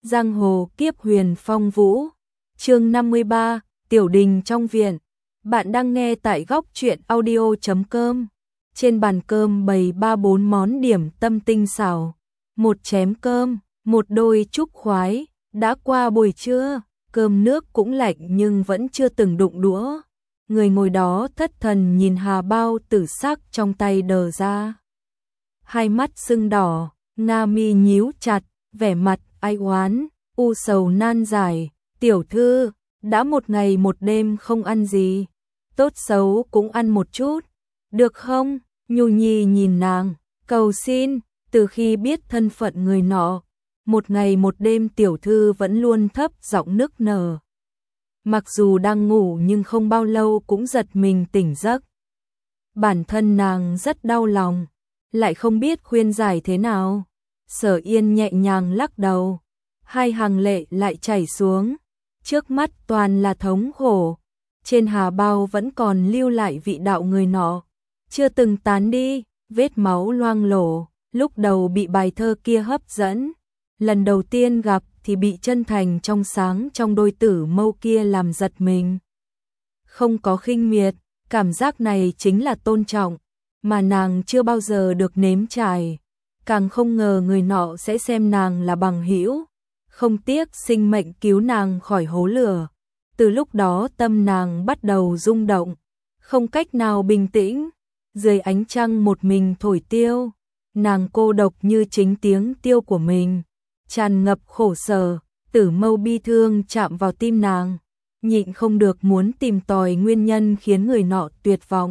Giang hồ kiếp huyền phong vũ. Chương 53, Tiểu đình trong viện. Bạn đang nghe tại góc truyện audio.com. Trên bàn cơm bày 3-4 món điểm tâm tinh xảo, một chén cơm, một đôi trúc khoái. Đã qua buổi trưa, cơm nước cũng lạnh nhưng vẫn chưa từng đụng đũa. Người ngồi đó thất thần nhìn hà bao tử sắc trong tay đờ ra. Hai mắt sưng đỏ, nga mi nhíu chặt, vẻ mặt ai oán, u sầu nan giải. Tiểu thư, đã một ngày một đêm không ăn gì, tốt xấu cũng ăn một chút, được không? Nhu Nhi nhìn nàng, cầu xin. Từ khi biết thân phận người nọ, một ngày một đêm tiểu thư vẫn luôn thấp giọng nức nở. Mặc dù đang ngủ nhưng không bao lâu cũng giật mình tỉnh giấc. Bản thân nàng rất đau lòng, lại không biết khuyên giải thế nào. Sở Yên nhẹ nhàng lắc đầu, hai hàng lệ lại chảy xuống, trước mắt toàn là thống khổ. Trên hà bao vẫn còn lưu lại vị đạo người nọ, chưa từng tán đi, vết máu loang lổ. Lúc đầu bị bài thơ kia hấp dẫn, lần đầu tiên gặp thì bị chân thành trong sáng trong đôi tử mâu kia làm giật mình. Không có khinh miệt, cảm giác này chính là tôn trọng, mà nàng chưa bao giờ được nếm trải. Càng không ngờ người nọ sẽ xem nàng là bằng hữu, không tiếc sinh mệnh cứu nàng khỏi hố lửa. Từ lúc đó tâm nàng bắt đầu rung động, không cách nào bình tĩnh. Dưới ánh trăng một mình thổi tiêu, nàng cô độc như chính tiếng tiêu của mình, tràn ngập khổ sở. Tử mâu bi thương chạm vào tim nàng, nhịn không được muốn tìm tòi nguyên nhân khiến người nọ tuyệt vọng.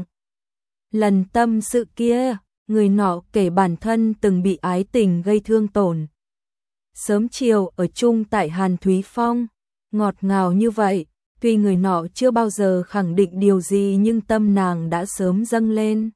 Lần tâm sự kia, người nọ kể bản thân từng bị ái tình gây thương tổn. Sớm chiều ở chung tại Hàn Thúy Phong, ngọt ngào như vậy, tuy người nọ chưa bao giờ khẳng định điều gì nhưng tâm nàng đã sớm dâng lên.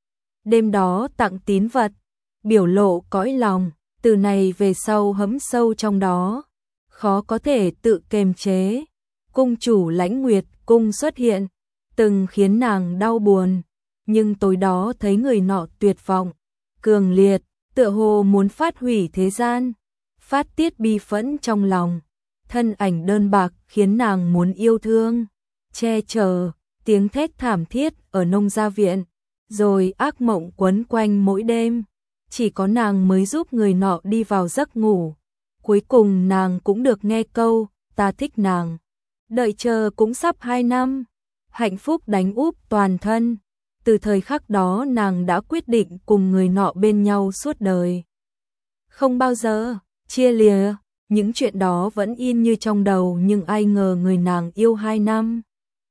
Đêm đó tặng tín vật, biểu lộ cõi lòng, từ này về sau hấm sâu trong đó, khó có thể tự kiềm chế. Cung chủ Lãnh Nguyệt cung xuất hiện, từng khiến nàng đau buồn, nhưng tối đó thấy người nọ tuyệt vọng, cường liệt, tựa hồ muốn phát hủy thế gian, phát tiết bi phẫn trong lòng. Thân ảnh đơn bạc khiến nàng muốn yêu thương, che chở, tiếng thét thảm thiết ở nông gia viện, rồi ác mộng quấn quanh mỗi đêm. Chỉ có nàng mới giúp người nọ đi vào giấc ngủ. Cuối cùng nàng cũng được nghe câu, ta thích nàng. Đợi chờ cũng sắp 2 năm. Hạnh phúc đánh úp toàn thân. Từ thời khắc đó nàng đã quyết định cùng người nọ bên nhau suốt đời. Không bao giờ chia lìa. Những chuyện đó vẫn in như trong đầu, nhưng ai ngờ người nàng yêu 2 năm.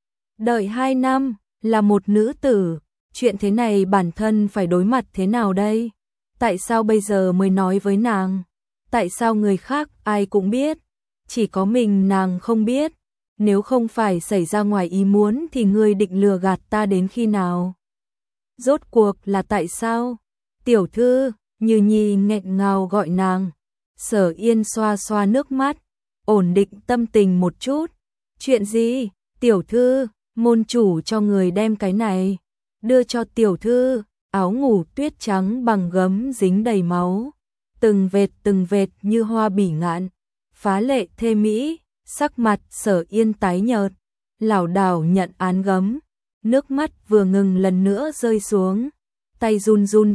Đợi 2 năm, là một nữ tử. Chuyện thế này bản thân phải đối mặt thế nào đây? Tại sao bây giờ mới nói với nàng? Tại sao người khác ai cũng biết, chỉ có mình nàng không biết? Nếu không phải xảy ra ngoài ý muốn thì ngươi định lừa gạt ta đến khi nào? Rốt cuộc là tại sao? Tiểu thư, Như Nhi nghẹn ngào gọi nàng. Sở Yên xoa xoa nước mắt, ổn định tâm tình một chút. Chuyện gì? Tiểu thư, môn chủ cho người đem cái này đưa cho tiểu thư. Áo ngủ tuyết trắng bằng gấm dính đầy máu, từng vệt như hoa bỉ ngạn, phá lệ thê mỹ. Sắc mặt Sở Yên tái nhợt, lảo đảo nhận án gấm, nước mắt vừa ngừng lần nữa rơi xuống, tay run run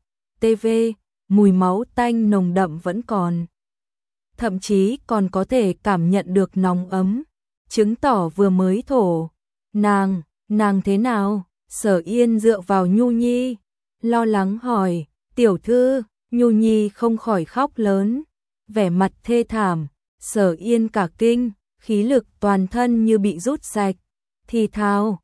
về, mùi máu tanh nồng đậm vẫn còn. Thậm chí còn có thể cảm nhận được nóng ấm, chứng tỏ vừa mới thổ. Nàng thế nào? Sở Yên dựa vào Nhu Nhi, lo lắng hỏi. Tiểu thư, Nhu Nhi không khỏi khóc lớn, vẻ mặt thê thảm. Sở Yên cả kinh, khí lực toàn thân như bị rút sạch, thì thào,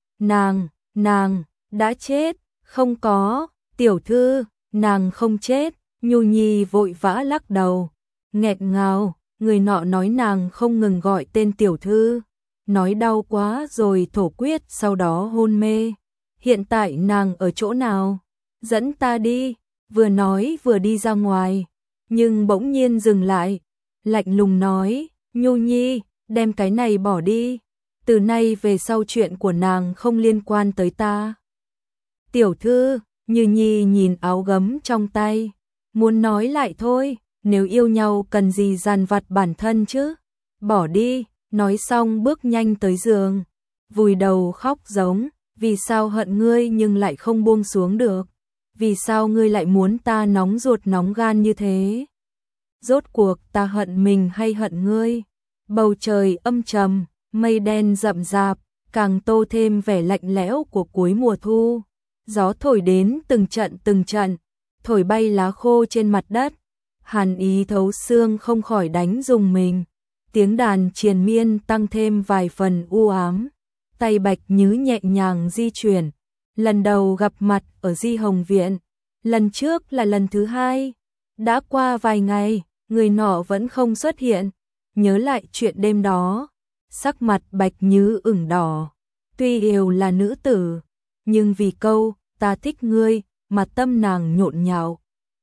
nàng đã chết. Không có, tiểu thư, nàng không chết. Nhu Nhi vội vã lắc đầu, nghẹn ngào. Người nọ nói nàng không ngừng gọi tên tiểu thư, nói đau quá rồi thổ quyết, sau đó hôn mê. Hiện tại nàng ở chỗ nào? Dẫn ta đi. Vừa nói vừa đi ra ngoài, nhưng bỗng nhiên dừng lại, lạnh lùng nói, Nhu Nhi, đem cái này bỏ đi. Từ nay về sau chuyện của nàng không liên quan tới ta. Tiểu thư, Như Nhi nhìn áo gấm trong tay, muốn nói lại thôi, nếu yêu nhau cần gì dằn vặt bản thân chứ, bỏ đi, nói xong bước nhanh tới giường, vùi đầu khóc giống, vì sao hận ngươi nhưng lại không buông xuống được, vì sao ngươi lại muốn ta nóng ruột nóng gan như thế, rốt cuộc ta hận mình hay hận ngươi, bầu trời âm trầm, mây đen rậm rạp, càng tô thêm vẻ lạnh lẽo của cuối mùa thu, gió thổi đến từng trận, thổi bay lá khô trên mặt đất, hàn ý thấu xương không khỏi đánh rùng mình, tiếng đàn triền miên tăng thêm vài phần u ám, tay Bạch Nhứ nhẹ nhàng di chuyển, lần đầu gặp mặt ở Di Hồng Viện, lần trước là lần thứ hai, đã qua vài ngày, người nọ vẫn không xuất hiện, nhớ lại chuyện đêm đó, sắc mặt Bạch Nhứ ửng đỏ, tuy yêu là nữ tử, nhưng vì câu ta thích ngươi mà tâm nàng nhộn nhạo.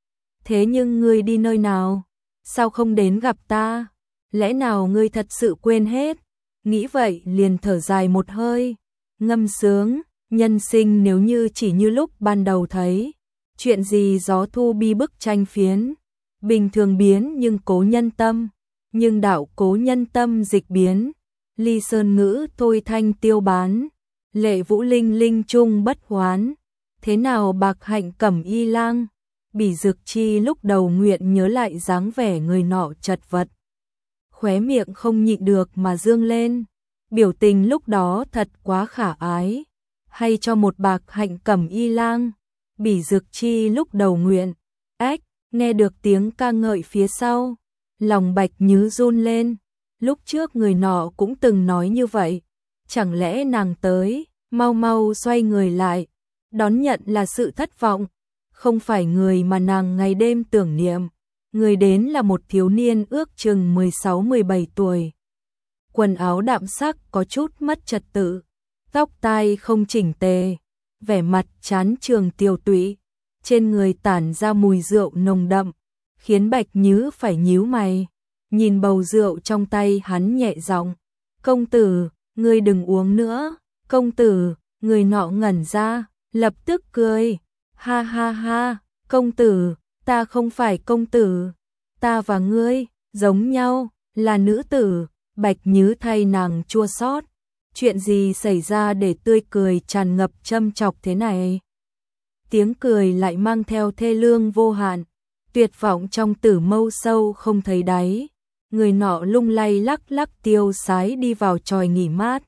Thế nhưng ngươi đi nơi nào? Sao không đến gặp ta? Lẽ nào ngươi thật sự quên hết? Nghĩ vậy liền thở dài một hơi, ngâm sướng, nhân sinh nếu như chỉ như lúc ban đầu thấy, chuyện gì gió thu bi bức tranh phiến, bình thường biến nhưng cố nhân tâm, nhưng đạo cố nhân tâm dịch biến, ly sơn ngữ thôi thanh tiêu bán, lệ vũ linh linh trung bất hoán, thế nào bạc hạnh cẩm y lang, Bỉ Dực Chi lúc đầu nguyện nhớ lại dáng vẻ người nọ chật vật, khóe miệng không nhịn được mà dương lên, biểu tình lúc đó thật quá khả ái, hay cho một bạc hạnh cẩm y lang, Bỉ Dực Chi lúc đầu nguyện, ếch, nghe được tiếng ca ngợi phía sau, lòng Bạch Nhứ run lên, lúc trước người nọ cũng từng nói như vậy, chẳng lẽ nàng tới, mau mau xoay người lại, đón nhận là sự thất vọng, không phải người mà nàng ngày đêm tưởng niệm, người đến là một thiếu niên ước chừng 16-17 tuổi. Quần áo đạm sắc có chút mất trật tự, tóc tai không chỉnh tề, vẻ mặt chán trường tiều tụy, trên người tản ra mùi rượu nồng đậm, khiến Bạch Nhứ phải nhíu mày, nhìn bầu rượu trong tay hắn nhẹ giọng, công tử, ngươi đừng uống nữa, công tử, người nọ ngẩn ra, lập tức cười, ha ha ha, công tử, ta không phải công tử, ta và ngươi, giống nhau, là nữ tử, Bạch Nhứ thay nàng chua xót, chuyện gì xảy ra để tươi cười tràn ngập châm chọc thế này? Tiếng cười lại mang theo thê lương vô hạn, tuyệt vọng trong tử mâu sâu không thấy đáy, người nọ lung lay lắc lắc tiêu sái đi vào chòi nghỉ mát,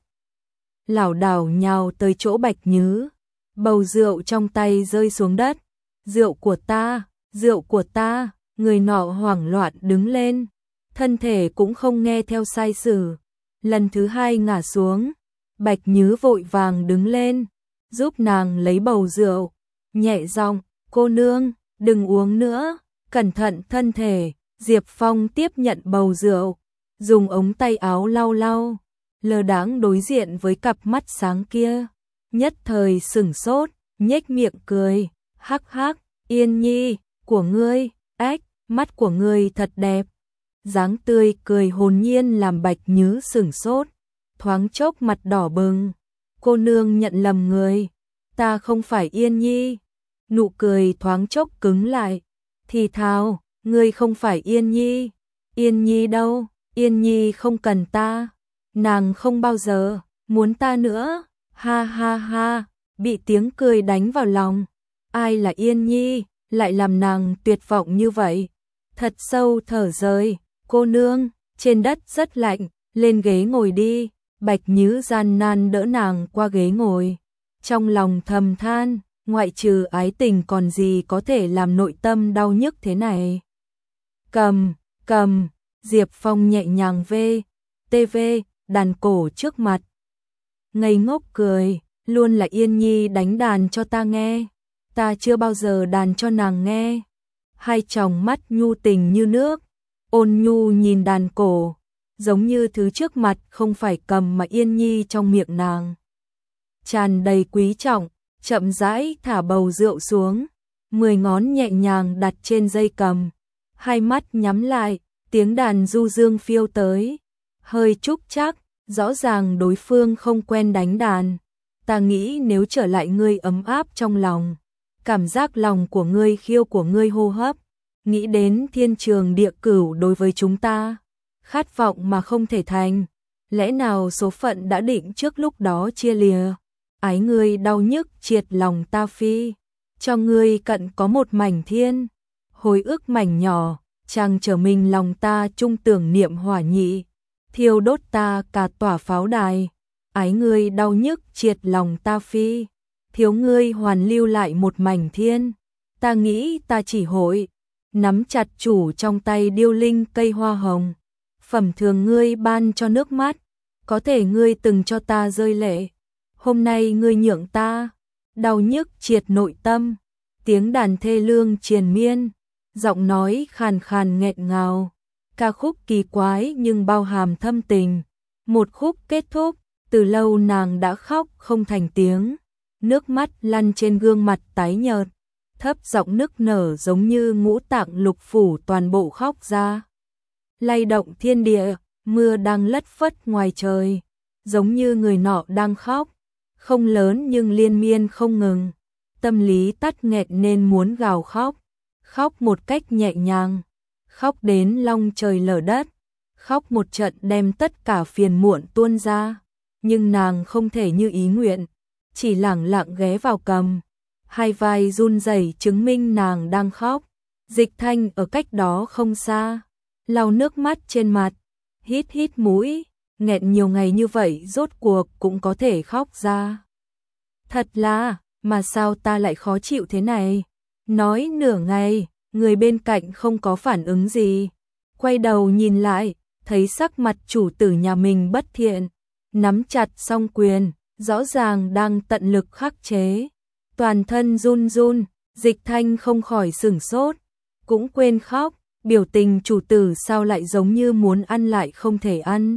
lảo đảo nhào tới chỗ Bạch Nhứ, bầu rượu trong tay rơi xuống đất, rượu của ta, người nọ hoảng loạn đứng lên, thân thể cũng không nghe theo sai sử, lần thứ hai ngã xuống, Bạch Nhứ vội vàng đứng lên, giúp nàng lấy bầu rượu, nhẹ giọng, cô nương, đừng uống nữa, cẩn thận thân thể, Diệp Phong tiếp nhận bầu rượu, dùng ống tay áo lau lau, lơ đãng đối diện với cặp mắt sáng kia, nhất thời sửng sốt, nhếch miệng cười, hắc hắc, Yên Nhi, của ngươi, ếch, mắt của ngươi thật đẹp. Dáng tươi cười hồn nhiên làm Bạch Nhứ sửng sốt, thoáng chốc mặt đỏ bừng, cô nương nhận lầm người, ta không phải Yên Nhi. Nụ cười thoáng chốc cứng lại, thì thào, ngươi không phải Yên Nhi. Yên Nhi đâu, Yên Nhi không cần ta, nàng không bao giờ muốn ta nữa, ha ha ha, bị tiếng cười đánh vào lòng, ai là Yên Nhi, lại làm nàng tuyệt vọng như vậy, thật sâu thở rời, cô nương, trên đất rất lạnh, lên ghế ngồi đi, Bạch Nhứ gian nan đỡ nàng qua ghế ngồi, trong lòng thầm than, ngoại trừ ái tình còn gì có thể làm nội tâm đau nhức thế này. Cầm, Diệp Phong nhẹ nhàng TV, đàn cổ trước mặt. Ngây ngốc cười, luôn là Yên Nhi đánh đàn cho ta nghe, ta chưa bao giờ đàn cho nàng nghe. Hai tròng mắt nhu tình như nước, ôn nhu nhìn đàn cổ, giống như thứ trước mặt không phải cầm mà Yên Nhi trong miệng nàng. Tràn đầy quý trọng, chậm rãi thả bầu rượu xuống, 10 ngón nhẹ nhàng đặt trên dây cầm, hai mắt nhắm lại, tiếng đàn du dương phiêu tới, hơi trúc chắc, rõ ràng đối phương không quen đánh đàn. Ta nghĩ nếu trở lại ngươi ấm áp trong lòng, cảm giác lòng của ngươi khiêu của ngươi hô hấp, nghĩ đến thiên trường địa cửu đối với chúng ta, khát vọng mà không thể thành, lẽ nào số phận đã định trước lúc đó chia lìa, ái ngươi đau nhức triệt lòng ta phi, cho ngươi cận có một mảnh thiên, hồi ức mảnh nhỏ, chàng trở mình lòng ta chung tưởng niệm hỏa nhị, thiêu đốt ta cả tỏa pháo đài, ái ngươi đau nhức triệt lòng ta phi, thiếu ngươi hoàn lưu lại một mảnh thiên, ta nghĩ ta chỉ hội nắm chặt chủ trong tay điêu linh cây hoa hồng, phẩm thường ngươi ban cho nước mắt, có thể ngươi từng cho ta rơi lệ, hôm nay ngươi nhượng ta, đau nhức triệt nội tâm, tiếng đàn thê lương triền miên, giọng nói khàn khàn nghẹn ngào, ca khúc kỳ quái nhưng bao hàm thâm tình, một khúc kết thúc, từ lâu nàng đã khóc không thành tiếng, nước mắt lăn trên gương mặt tái nhợt, thấp giọng nức nở giống như ngũ tạng lục phủ toàn bộ khóc ra. Lay động thiên địa, mưa đang lất phất ngoài trời, giống như người nọ đang khóc, không lớn nhưng liên miên không ngừng, tâm lý tắt nghẹn nên muốn gào khóc, khóc một cách nhẹ nhàng, khóc đến long trời lở đất, khóc một trận đem tất cả phiền muộn tuôn ra, nhưng nàng không thể như ý nguyện, chỉ lẳng lặng ghé vào cầm, hai vai run rẩy chứng minh nàng đang khóc. Dịch Thanh ở cách đó không xa, lau nước mắt trên mặt, hít hít mũi, nghẹn nhiều ngày như vậy rốt cuộc cũng có thể khóc ra. Thật là, mà sao ta lại khó chịu thế này? Nói nửa ngày, người bên cạnh không có phản ứng gì. Quay đầu nhìn lại, thấy sắc mặt chủ tử nhà mình bất thiện, nắm chặt song quyền, rõ ràng đang tận lực khắc chế. Toàn thân run run, Dịch Thanh không khỏi sửng sốt, cũng quên khóc, biểu tình chủ tử sao lại giống như muốn ăn lại không thể ăn.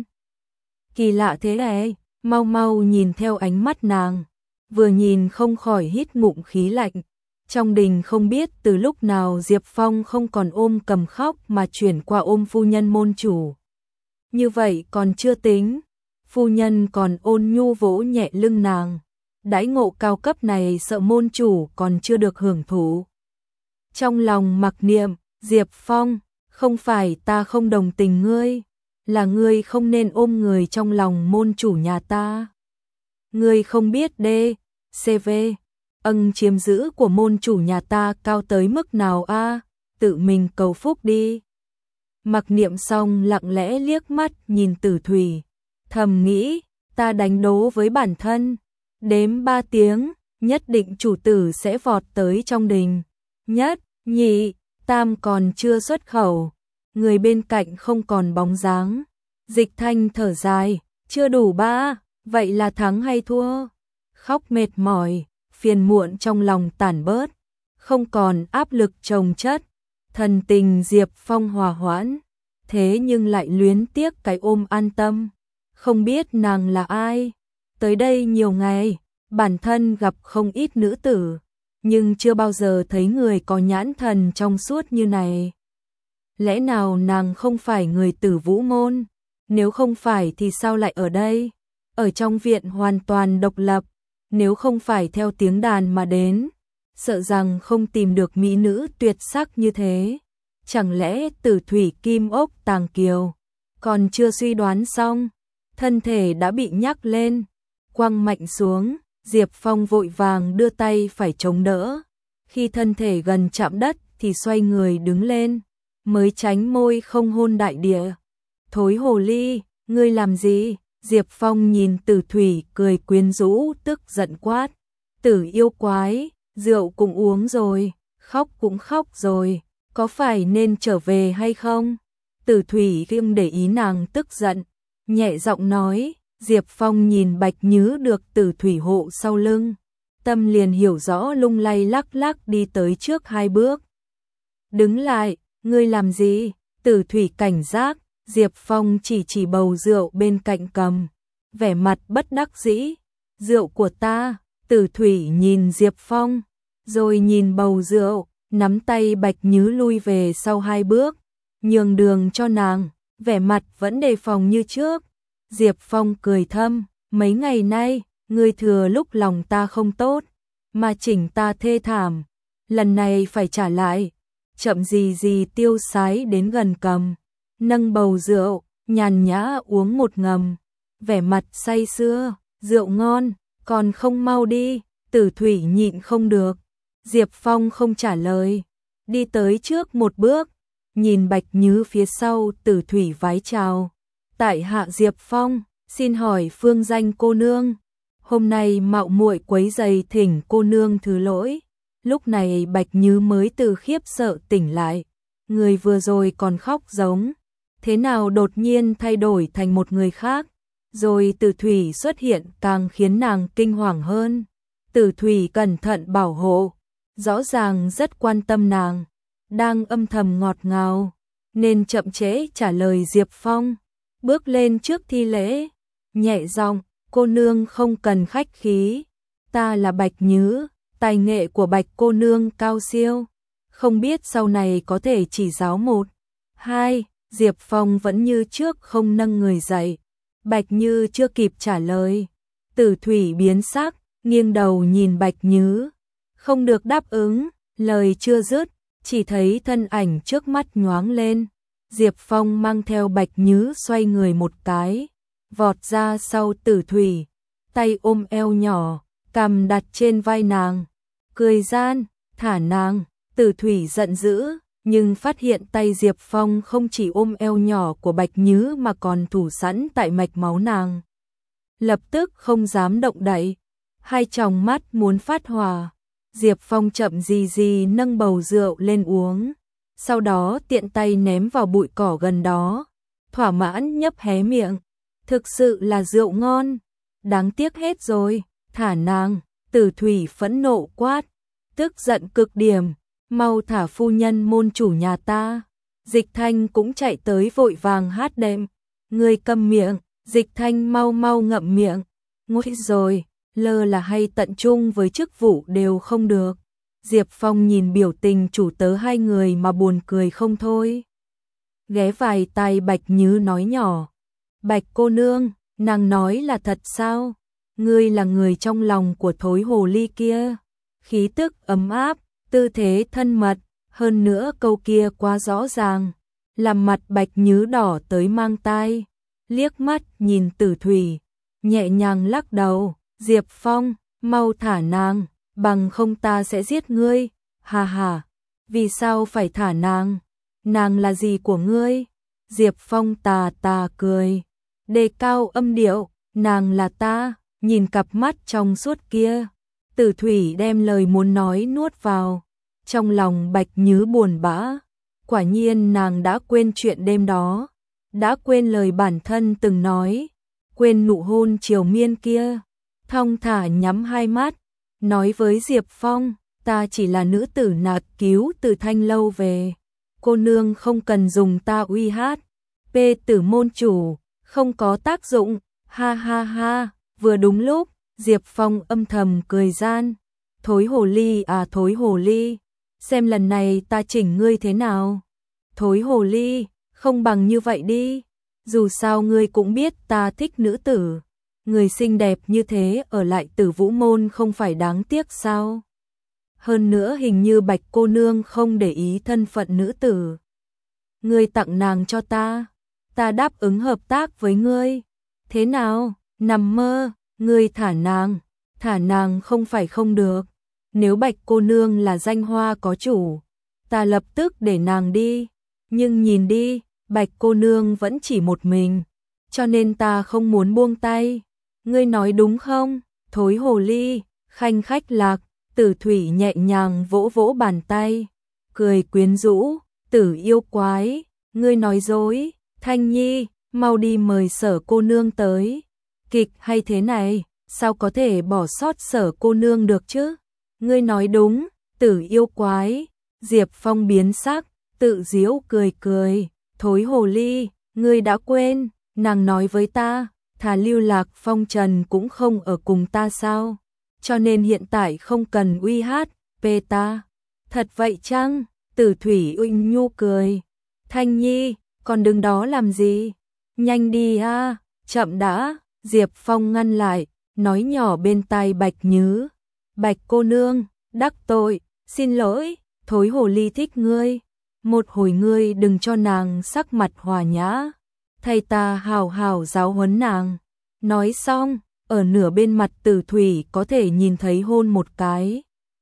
Kỳ lạ thế này, mau mau nhìn theo ánh mắt nàng, vừa nhìn không khỏi hít ngụm khí lạnh. Trong đình không biết từ lúc nào Diệp Phong không còn ôm cầm khóc mà chuyển qua ôm phu nhân môn chủ. Như vậy còn chưa tính, phu nhân còn ôn nhu vỗ nhẹ lưng nàng. Đãi ngộ cao cấp này sợ môn chủ còn chưa được hưởng thụ. Trong lòng mặc niệm, Diệp Phong, không phải ta không đồng tình ngươi, là ngươi không nên ôm người trong lòng môn chủ nhà ta. Ngươi không biết đê, CV, chiếm giữ của môn chủ nhà ta cao tới mức nào a, tự mình cầu phúc đi. Mặc niệm xong lặng lẽ liếc mắt nhìn Tử Thủy, thầm nghĩ, ta đánh đố với bản thân. Đếm 3 tiếng, nhất định chủ tử sẽ vọt tới trong đình. Nhất, nhị, tam còn chưa xuất khẩu. Người bên cạnh không còn bóng dáng. Dịch Thanh thở dài, chưa đủ 3, vậy là thắng hay thua? Khóc mệt mỏi, phiền muộn trong lòng tản bớt. Không còn áp lực chồng chất. Thần tình Diệp Phong hòa hoãn. Thế nhưng lại luyến tiếc cái ôm an tâm. Không biết nàng là ai? Tới đây nhiều ngày, bản thân gặp không ít nữ tử, nhưng chưa bao giờ thấy người có nhãn thần trong suốt như này. Lẽ nào nàng không phải người Tử Vũ môn? Nếu không phải thì sao lại ở đây? Ở trong viện hoàn toàn độc lập, nếu không phải theo tiếng đàn mà đến, sợ rằng không tìm được mỹ nữ tuyệt sắc như thế. Chẳng lẽ Tử Thủy Kim Ốc Tàng Kiều? Còn chưa suy đoán xong, thân thể đã bị nhắc lên. Quăng mạnh xuống, Diệp Phong vội vàng đưa tay phải chống đỡ. Khi thân thể gần chạm đất thì xoay người đứng lên, mới tránh môi không hôn đại địa. Thối hồ ly, ngươi làm gì? Diệp Phong nhìn Tử Thủy cười quyến rũ tức giận quát. Tử yêu quái, rượu cũng uống rồi, khóc cũng khóc rồi, có phải nên trở về hay không? Tử Thủy không để ý nàng tức giận, nhẹ giọng nói. Diệp Phong nhìn Bạch Nhứ được Tử Thủy hộ sau lưng, tâm liền hiểu rõ lung lay lắc lắc đi tới trước 2 bước. Đứng lại, ngươi làm gì? Tử Thủy cảnh giác, Diệp Phong chỉ bầu rượu bên cạnh cầm, vẻ mặt bất đắc dĩ. Rượu của ta, Tử Thủy nhìn Diệp Phong, rồi nhìn bầu rượu, nắm tay Bạch Nhứ lui về sau 2 bước, nhường đường cho nàng, vẻ mặt vẫn đề phòng như trước. Diệp Phong cười thâm, mấy ngày nay, ngươi thừa lúc lòng ta không tốt, mà chỉnh ta thê thảm, lần này phải trả lại. chậm gì gì tiêu sái đến gần cầm, nâng bầu rượu, nhàn nhã uống một ngầm, vẻ mặt say sưa, rượu ngon, còn không mau đi, Tử Thủy nhịn không được. Diệp Phong không trả lời, đi tới trước một bước, nhìn Bạch Nhứ phía sau, Tử Thủy vái chào. Tại hạ Diệp Phong, xin hỏi phương danh cô nương. Hôm nay mạo muội quấy rầy, thỉnh cô nương thứ lỗi. Lúc này Bạch Nhứ mới từ khiếp sợ tỉnh lại, người vừa rồi còn khóc giống, thế nào đột nhiên thay đổi thành một người khác, rồi Tử Thủy xuất hiện càng khiến nàng kinh hoàng hơn. Tử Thủy cẩn thận bảo hộ, rõ ràng rất quan tâm nàng, đang âm thầm ngọt ngào, nên chậm trễ trả lời Diệp Phong, bước lên trước thi lễ, nhẹ giọng, cô nương không cần khách khí, ta là Bạch Nhứ, tài nghệ của Bạch cô nương cao siêu, không biết sau này có thể chỉ giáo một, hai. Diệp Phong vẫn như trước không nâng người dậy, Bạch Nhứ chưa kịp trả lời, Tử Thủy biến sắc, nghiêng đầu nhìn Bạch Nhứ, không được đáp ứng, lời chưa dứt, chỉ thấy thân ảnh trước mắt nhoáng lên, Diệp Phong mang theo Bạch Nhứ xoay người một cái, vọt ra sau Tử Thủy, tay ôm eo nhỏ, cằm đặt trên vai nàng, cười gian, thả nàng. Tử Thủy giận dữ, nhưng phát hiện tay Diệp Phong không chỉ ôm eo nhỏ của Bạch Nhứ mà còn thủ sẵn tại mạch máu nàng. Lập tức không dám động đậy, hai tròng mắt muốn phát hỏa. Diệp Phong chậm gì gì nâng bầu rượu lên uống, sau đó tiện tay ném vào bụi cỏ gần đó, thỏa mãn nhấp hé miệng. Thực sự là rượu ngon, đáng tiếc hết rồi, thả nàng. Tử Thủy phẫn nộ quát, tức giận cực điểm, mau thả phu nhân môn chủ nhà ta. Dịch Thanh cũng chạy tới vội vàng hát đệm, người câm miệng, Dịch Thanh mau mau ngậm miệng, nguội rồi, lơ là hay tận trung với chức vụ đều không được. Diệp Phong nhìn biểu tình chủ tớ hai người mà buồn cười không thôi. Ghé vài tai Bạch Nhứ nói nhỏ, Bạch cô nương, nàng nói là thật sao? Ngươi là người trong lòng của thối hồ ly kia. Khí tức ấm áp, tư thế thân mật, hơn nữa câu kia quá rõ ràng, làm mặt Bạch Nhứ đỏ tới mang tai. Liếc mắt nhìn Tử Thủy, nhẹ nhàng lắc đầu, Diệp Phong, mau thả nàng, bằng không ta sẽ giết ngươi. Hà hà, vì sao phải thả nàng? Nàng là gì của ngươi? Diệp Phong tà tà cười, đề cao âm điệu, nàng là ta. Nhìn cặp mắt trong suốt kia, Tử Thủy đem lời muốn nói nuốt vào. Trong lòng Bạch Nhứ buồn bã, quả nhiên nàng đã quên chuyện đêm đó, đã quên lời bản thân từng nói, quên nụ hôn triều miên kia. Thong thả nhắm hai mắt, nói với Diệp Phong, ta chỉ là nữ tử nạt cứu từ Thanh lâu về, cô nương không cần dùng ta uy hát. Tử môn chủ, không có tác dụng, ha ha ha. Vừa đúng lúc, Diệp Phong âm thầm cười gian, thối hồ ly à thối hồ ly, xem lần này ta chỉnh ngươi thế nào. Thối hồ ly, không bằng như vậy đi, dù sao ngươi cũng biết ta thích nữ tử, người xinh đẹp như thế ở lại Tử Vũ môn không phải đáng tiếc sao? Hơn nữa hình như Bạch cô nương không để ý thân phận nữ tử. Ngươi tặng nàng cho ta đáp ứng hợp tác với ngươi. Thế nào? Nằm mơ, ngươi thả nàng không phải không được. Nếu Bạch cô nương là danh hoa có chủ, ta lập tức để nàng đi. Nhưng nhìn đi, Bạch cô nương vẫn chỉ một mình, cho nên ta không muốn buông tay. Ngươi nói đúng không? Thối hồ ly, khanh khách lạc. Tử Thủy nhẹ nhàng vỗ vỗ bàn tay, cười quyến rũ, Tử yêu quái, ngươi nói dối. Thanh Nhi, mau đi mời Sở cô nương tới. Kịch hay thế này, sao có thể bỏ sót Sở cô nương được chứ? Ngươi nói đúng, Tử yêu quái. Diệp Phong biến sắc, tự giễu cười cười, thối hồ ly, ngươi đã quên, nàng nói với ta, thà lưu lạc phong trần cũng không ở cùng ta sao? Cho nên hiện tại không cần uy hát, ta. Thật vậy chăng? Tử Thủy uỳnh nhu cười. Thanh Nhi, còn đứng đó làm gì? Nhanh đi a, chậm đã. Diệp Phong ngăn lại, nói nhỏ bên tai Bạch Nhứ. Bạch cô nương, đắc tội, xin lỗi, thối hồ ly thích ngươi. một hồi ngươi đừng cho nàng sắc mặt hòa nhã, thay ta hào hào giáo huấn nàng. Nói xong, ở nửa bên mặt Tử Thủy có thể nhìn thấy hôn một cái.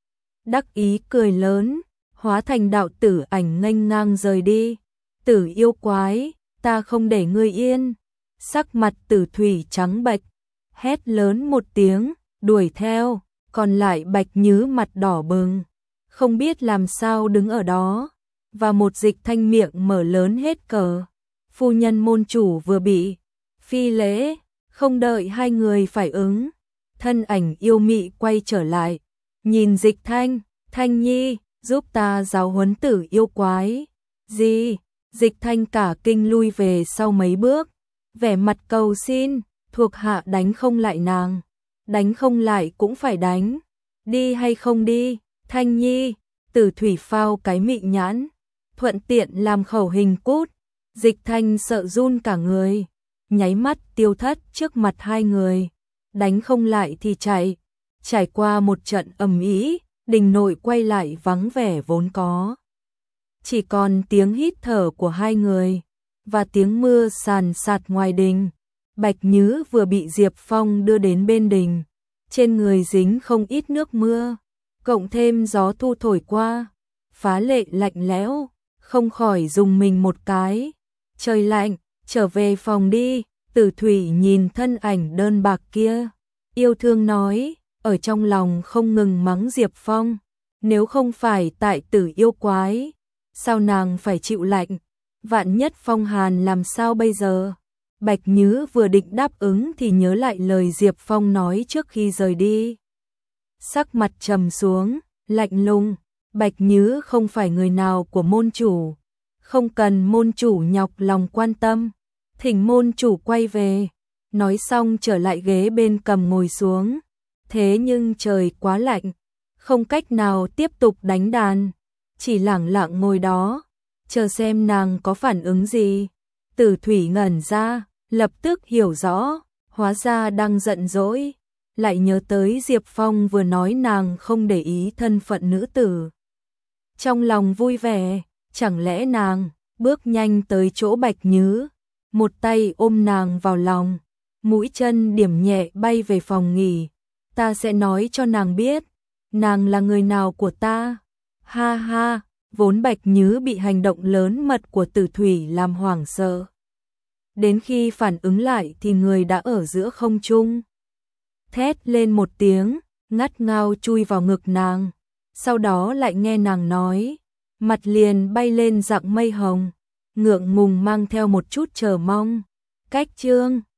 Đắc ý cười lớn, hóa thành đạo tử ảnh nghênh ngang rời đi. Tử yêu quái, ta không để ngươi yên. Sắc mặt Tử Thủy trắng bệch, hét lớn một tiếng, đuổi theo, còn lại Bạch Nhứ mặt đỏ bừng, không biết làm sao đứng ở đó, và một Dịch Thanh miệng mở lớn hết cỡ. Phu nhân môn chủ vừa bị phi lễ, không đợi hai người phải ứng, thân ảnh yêu mị quay trở lại, nhìn Dịch Thanh, Thanh Nhi, giúp ta giáo huấn tử yêu quái. Gì? Dịch Thanh cả kinh lui về sau mấy bước, vẻ mặt cầu xin, thuộc hạ đánh không lại nàng, đánh không lại cũng phải đánh, đi hay không đi, Thanh Nhi. Tử Thủy phao cái mị nhãn, thuận tiện làm khẩu hình cút. Dịch Thanh sợ run cả người, nháy mắt tiêu thất trước mặt hai người, đánh không lại thì chạy. Trải qua một trận ầm ĩ, đình nội quay lại vắng vẻ vốn có, chỉ còn tiếng hít thở của hai người và tiếng mưa sàn sạt ngoài đình. Bạch Nhứ vừa bị Diệp Phong đưa đến bên đình, trên người dính không ít nước mưa, cộng thêm gió thu thổi qua, phá lệ lạnh lẽo, không khỏi dùng mình một cái. Trời lạnh, trở về phòng đi. Tử Thủy nhìn thân ảnh đơn bạc kia, yêu thương nói, ở trong lòng không ngừng mắng Diệp Phong, nếu không phải tại tử yêu quái, sao nàng phải chịu lạnh, vạn nhất phong hàn làm sao bây giờ. Bạch Nhứ vừa định đáp ứng thì nhớ lại lời Diệp Phong nói trước khi rời đi. Sắc mặt trầm xuống, lạnh lùng, Bạch Nhứ không phải người nào của môn chủ, không cần môn chủ nhọc lòng quan tâm, thỉnh môn chủ quay về. Nói xong trở lại ghế bên cầm ngồi xuống, thế nhưng trời quá lạnh, không cách nào tiếp tục đánh đàn, chỉ lẳng lặng ngồi đó, chờ xem nàng có phản ứng gì. Tử Thủy ngẩn ra, lập tức hiểu rõ, hóa ra đang giận dỗi, lại nhớ tới Diệp Phong vừa nói nàng không để ý thân phận nữ tử. Trong lòng vui vẻ, chẳng lẽ nàng bước nhanh tới chỗ Bạch Nhứ, một tay ôm nàng vào lòng, mũi chân điểm nhẹ bay về phòng nghỉ. Ta sẽ nói cho nàng biết, nàng là người nào của ta. Ha ha, vốn Bạch Nhứ bị hành động lớn mật của Tử Thủy làm hoảng sợ. Đến khi phản ứng lại thì người đã ở giữa không trung. Thét lên một tiếng, ngắt ngao chui vào ngực nàng. Sau đó lại nghe nàng nói, mặt liền bay lên dạng mây hồng, ngượng ngùng mang theo một chút chờ mong. Cách chương